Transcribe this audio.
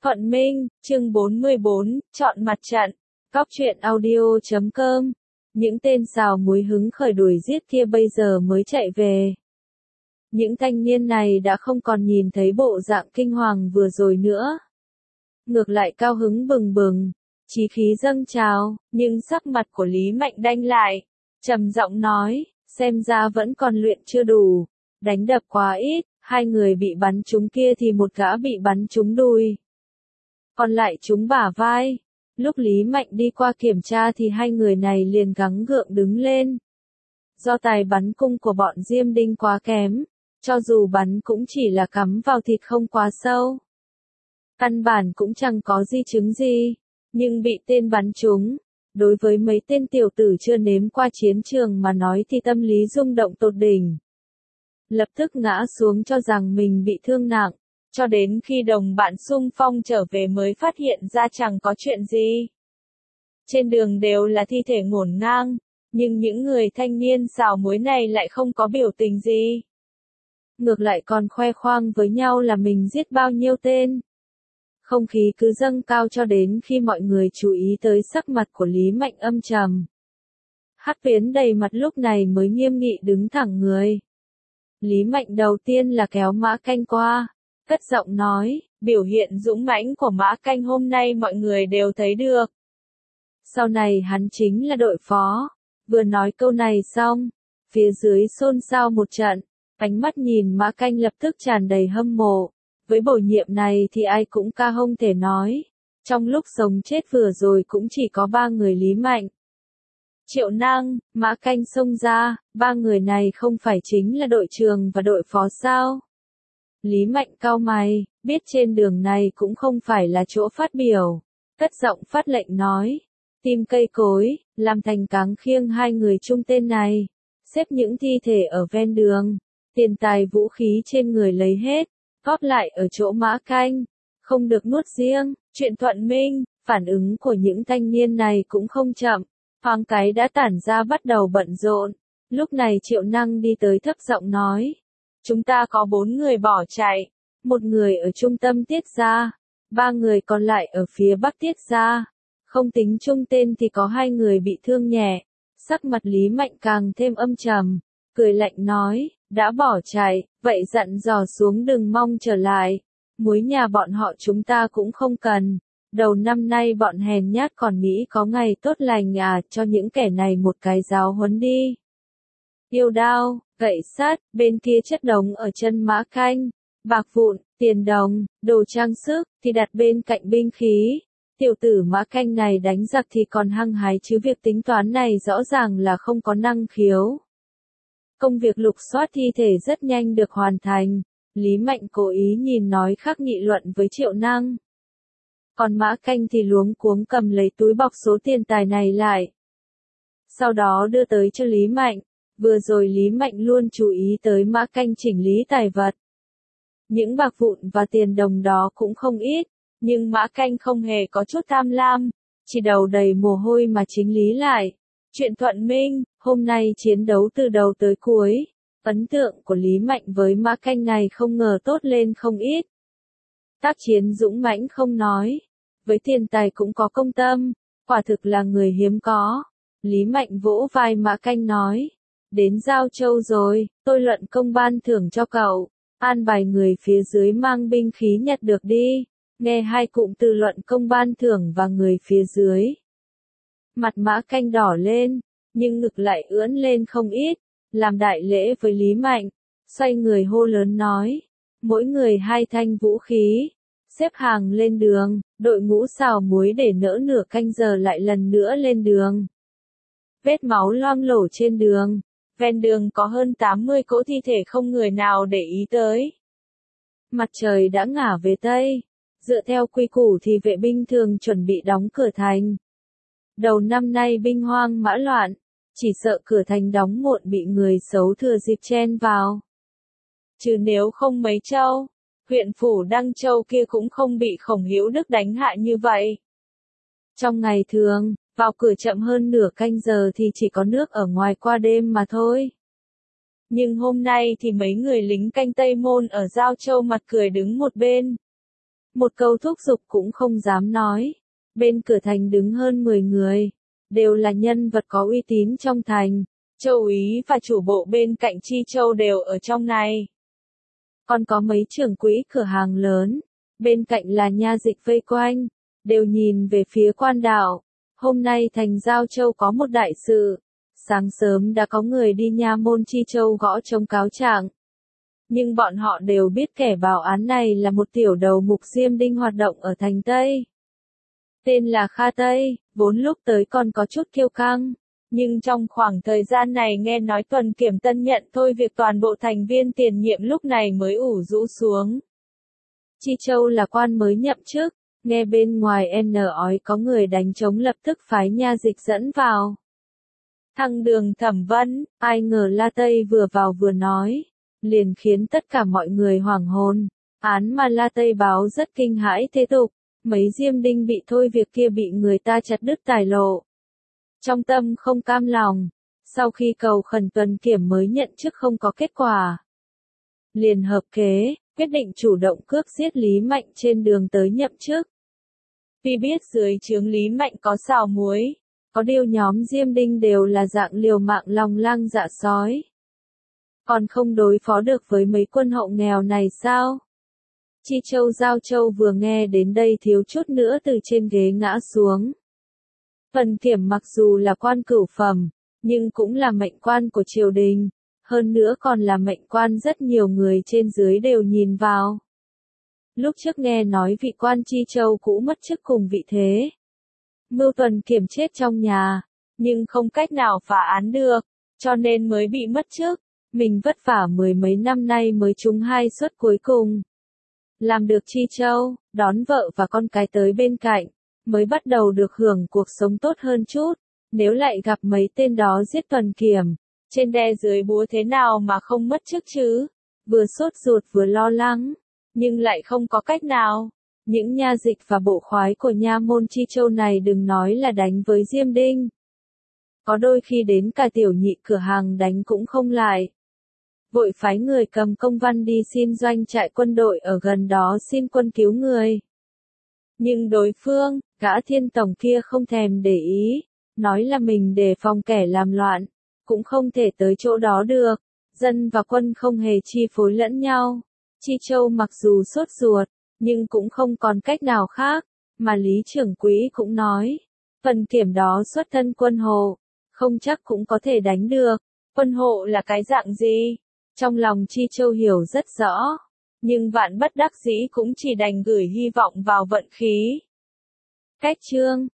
Thuận Minh, chương 44, chọn mặt trận. Góc truyện audio.com. Những tên xào muối hứng khởi đuổi giết kia bây giờ mới chạy về. Những thanh niên này đã không còn nhìn thấy bộ dạng kinh hoàng vừa rồi nữa. Ngược lại cao hứng bừng bừng, chí khí dâng trào, nhưng sắc mặt của Lý Mạnh đanh lại, trầm giọng nói, xem ra vẫn còn luyện chưa đủ, đánh đập quá ít, hai người bị bắn trúng kia thì một gã bị bắn trúng đùi, còn lại trúng bả vai. Lúc Lý Mạnh đi qua kiểm tra thì hai người này liền gắng gượng đứng lên. Do tài bắn cung của bọn Diêm Đinh quá kém, cho dù bắn cũng chỉ là cắm vào thịt không quá sâu. Căn bản cũng chẳng có di chứng gì, nhưng bị tên bắn trúng. Đối với mấy tên tiểu tử chưa nếm qua chiến trường mà nói thì tâm lý rung động tột đỉnh. Lập tức ngã xuống cho rằng mình bị thương nặng, cho đến khi đồng bạn xung phong trở về mới phát hiện ra chẳng có chuyện gì. Trên đường đều là thi thể ngổn ngang, nhưng những người thanh niên xào muối này lại không có biểu tình gì. Ngược lại còn khoe khoang với nhau là mình giết bao nhiêu tên. Không khí cứ dâng cao cho đến khi mọi người chú ý tới sắc mặt của Lý Mạnh âm trầm. Hắc Viễn đầy mặt lúc này mới nghiêm nghị đứng thẳng người. Lý Mạnh đầu tiên là kéo Mã Canh qua, cất giọng nói, biểu hiện dũng mãnh của Mã Canh hôm nay mọi người đều thấy được. Sau này hắn chính là đội phó. Vừa nói câu này xong, phía dưới xôn xao một trận, ánh mắt nhìn Mã Canh lập tức tràn đầy hâm mộ. Với bổ nhiệm này thì ai cũng ca không thể nói. Trong lúc sống chết vừa rồi cũng chỉ có 3 người Lý Mạnh, Triệu Năng, Mã Canh xông ra, 3 người này không phải chính là đội trưởng và đội phó sao? Lý Mạnh cau mày, biết trên đường này cũng không phải là chỗ phát biểu, cất giọng phát lệnh nói, tìm cây cối, làm thành cáng khiêng 2 người trung tên này, xếp những thi thể ở ven đường, tiền tài vũ khí trên người lấy hết, góp lại ở chỗ Mã Canh, không được nuốt riêng. Chuyện Thuận Minh, phản ứng của những thanh niên này cũng không chậm, thoáng cái đã tản ra bắt đầu bận rộn. Lúc này Triệu Năng đi tới thấp giọng nói, chúng ta có 4 người bỏ chạy, 1 người ở trung tâm Tiết gia, 3 người còn lại ở phía bắc Tiết gia, không tính chung tên thì có 2 người bị thương nhẹ. Sắc mặt Lý Mạnh càng thêm âm trầm, cười lạnh nói, đã bỏ chạy, vậy dặn dò xuống đừng mong trở lại, muối nhà bọn họ chúng ta cũng không cần, đầu năm nay bọn hèn nhát còn nghĩ có ngày tốt lành cho những kẻ này một cái giáo huấn đi. Yêu đao, gậy sắt, bên kia chất đống ở chân Mã Canh, bạc vụn, tiền đồng, đồ trang sức, thì đặt bên cạnh binh khí. Tiểu tử Mã Canh này đánh giặc thì còn hăng hái chứ việc tính toán này rõ ràng là không có năng khiếu. Công việc lục soát thi thể rất nhanh được hoàn thành, Lý Mạnh cố ý nhìn nói khác nghị luận với Triệu Năng. Còn Mã Canh thì luống cuống cầm lấy túi bọc số tiền tài này lại. Sau đó đưa tới cho Lý Mạnh, vừa rồi Lý Mạnh luôn chú ý tới Mã Canh chỉnh lý tài vật. Những bạc vụn và tiền đồng đó cũng không ít, nhưng Mã Canh không hề có chút tham lam, chỉ đầu đầy mồ hôi mà chính lý lại. Chuyện Thuận Minh, hôm nay chiến đấu từ đầu tới cuối, ấn tượng của Lý Mạnh với Mã Canh này không ngờ tốt lên không ít. Tác chiến dũng mãnh không nói, với tiền tài cũng có công tâm, quả thực là người hiếm có. Lý Mạnh vỗ vai Mã Canh nói, đến Giao Châu rồi, tôi luận công ban thưởng cho cậu, an bài người phía dưới mang binh khí nhặt được đi. Nghe hai cụm từ luận công ban thưởng và người phía dưới, mặt Mã Canh đỏ lên, nhưng ngực lại ưỡn lên không ít, làm đại lễ với Lý Mạnh, xoay người hô lớn nói, mỗi người 2 thanh vũ khí, xếp hàng lên đường, đội ngũ xào muối để nỡ nửa canh giờ lại lần nữa lên đường. Vết máu loang lổ trên đường, ven đường có hơn 80 cỗ thi thể không người nào để ý tới. Mặt trời đã ngả về Tây, dựa theo quy củ thì vệ binh thường chuẩn bị đóng cửa thành. Đầu năm nay binh hoang mã loạn, chỉ sợ cửa thành đóng muộn bị người xấu thừa dịp chen vào. Chứ nếu không mấy châu, huyện phủ Đăng Châu kia cũng không bị Khổng Hữu Đức đánh hạ như vậy. Trong ngày thường, vào cửa chậm hơn nửa canh giờ thì chỉ có nước ở ngoài qua đêm mà thôi. Nhưng hôm nay thì mấy người lính canh Tây Môn ở Giao Châu mặt cười đứng một bên. một câu thúc giục cũng không dám nói. Bên cửa thành đứng hơn 10 người, đều là nhân vật có uy tín trong thành. Châu úy và chủ bộ bên cạnh Chi Châu đều ở trong này. Còn có mấy trưởng quỹ cửa hàng lớn, bên cạnh là nha dịch vây quanh, đều nhìn về phía quan đạo. Hôm nay thành Giao Châu có một đại sự, sáng sớm đã có người đi nha môn Chi Châu gõ trống cáo trạng. Nhưng bọn họ đều biết kẻ báo án này là một tiểu đầu mục Diêm Đinh hoạt động ở thành Tây. Tên là Kha Tây, vốn lúc tới còn có chút kiêu căng. Nhưng trong khoảng thời gian này nghe nói Tuần Kiểm Tân nhận thôi việc toàn bộ thành viên tiền nhiệm lúc này mới ủ rũ xuống. Chi Châu là quan mới nhậm chức, nghe bên ngoài ói có người đánh trống lập tức phái nha dịch dẫn vào. Thăng Đường thẩm vấn, ai ngờ La Tây vừa vào vừa nói, liền khiến tất cả mọi người hoảng hồn. Án mà La Tây báo rất kinh hãi thế tục, mấy Diêm Đinh bị thôi việc kia bị người ta chặt đứt tài lộ. Trong tâm không cam lòng, sau khi cầu khẩn Tuần Kiểm mới nhận chức không có kết quả. Liền hợp kế, quyết định chủ động cướp giết Lý Mạnh trên đường tới nhậm chức. Vì biết dưới trướng Lý Mạnh có xào muối, có điều nhóm Diêm Đinh đều là dạng liều mạng lòng lang dạ sói. Còn không đối phó được với mấy quân hậu nghèo này sao? Chi Châu Giao Châu vừa nghe đến đây thiếu chút nữa từ trên ghế ngã xuống. Tuần Kiểm mặc dù là quan cửu phẩm, nhưng cũng là mệnh quan của triều đình, hơn nữa còn là mệnh quan rất nhiều người trên dưới đều nhìn vào. Lúc trước nghe nói vị quan Chi Châu cũ mất chức cùng vị thế. Mưu Tuần Kiểm chết trong nhà, nhưng không cách nào phá án được, cho nên mới bị mất chức. Mình vất vả mười mấy năm nay mới trúng 2 suất cuối cùng. Làm được Chi Châu, đón vợ và con cái tới bên cạnh, mới bắt đầu được hưởng cuộc sống tốt hơn chút. Nếu lại gặp mấy tên đó giết Tuần Kiểm, trên đe dưới búa thế nào mà không mất chức chứ? Vừa sốt ruột vừa lo lắng, nhưng lại không có cách nào. Những nha dịch và bộ khoái của nha môn Chi Châu này đừng nói là đánh với Diêm Đinh. Có đôi khi đến cả tiểu nhị cửa hàng đánh cũng không lại. Vội phái người cầm công văn đi xin doanh trại quân đội ở gần đó xin quân cứu người. Nhưng đối phương, gã Thiên Tổng kia không thèm để ý, nói là mình đề phòng kẻ làm loạn, cũng không thể tới chỗ đó được. Dân và quân không hề chi phối lẫn nhau. Chi Châu mặc dù sốt ruột, nhưng cũng không còn cách nào khác, mà Lý trưởng quỹ cũng nói, Tuần Kiểm đó xuất thân quân hộ, không chắc cũng có thể đánh được. Quân hộ là cái dạng gì? Trong lòng Chi Châu hiểu rất rõ, nhưng vạn bất đắc dĩ cũng chỉ đành gửi hy vọng vào vận khí. Cách chương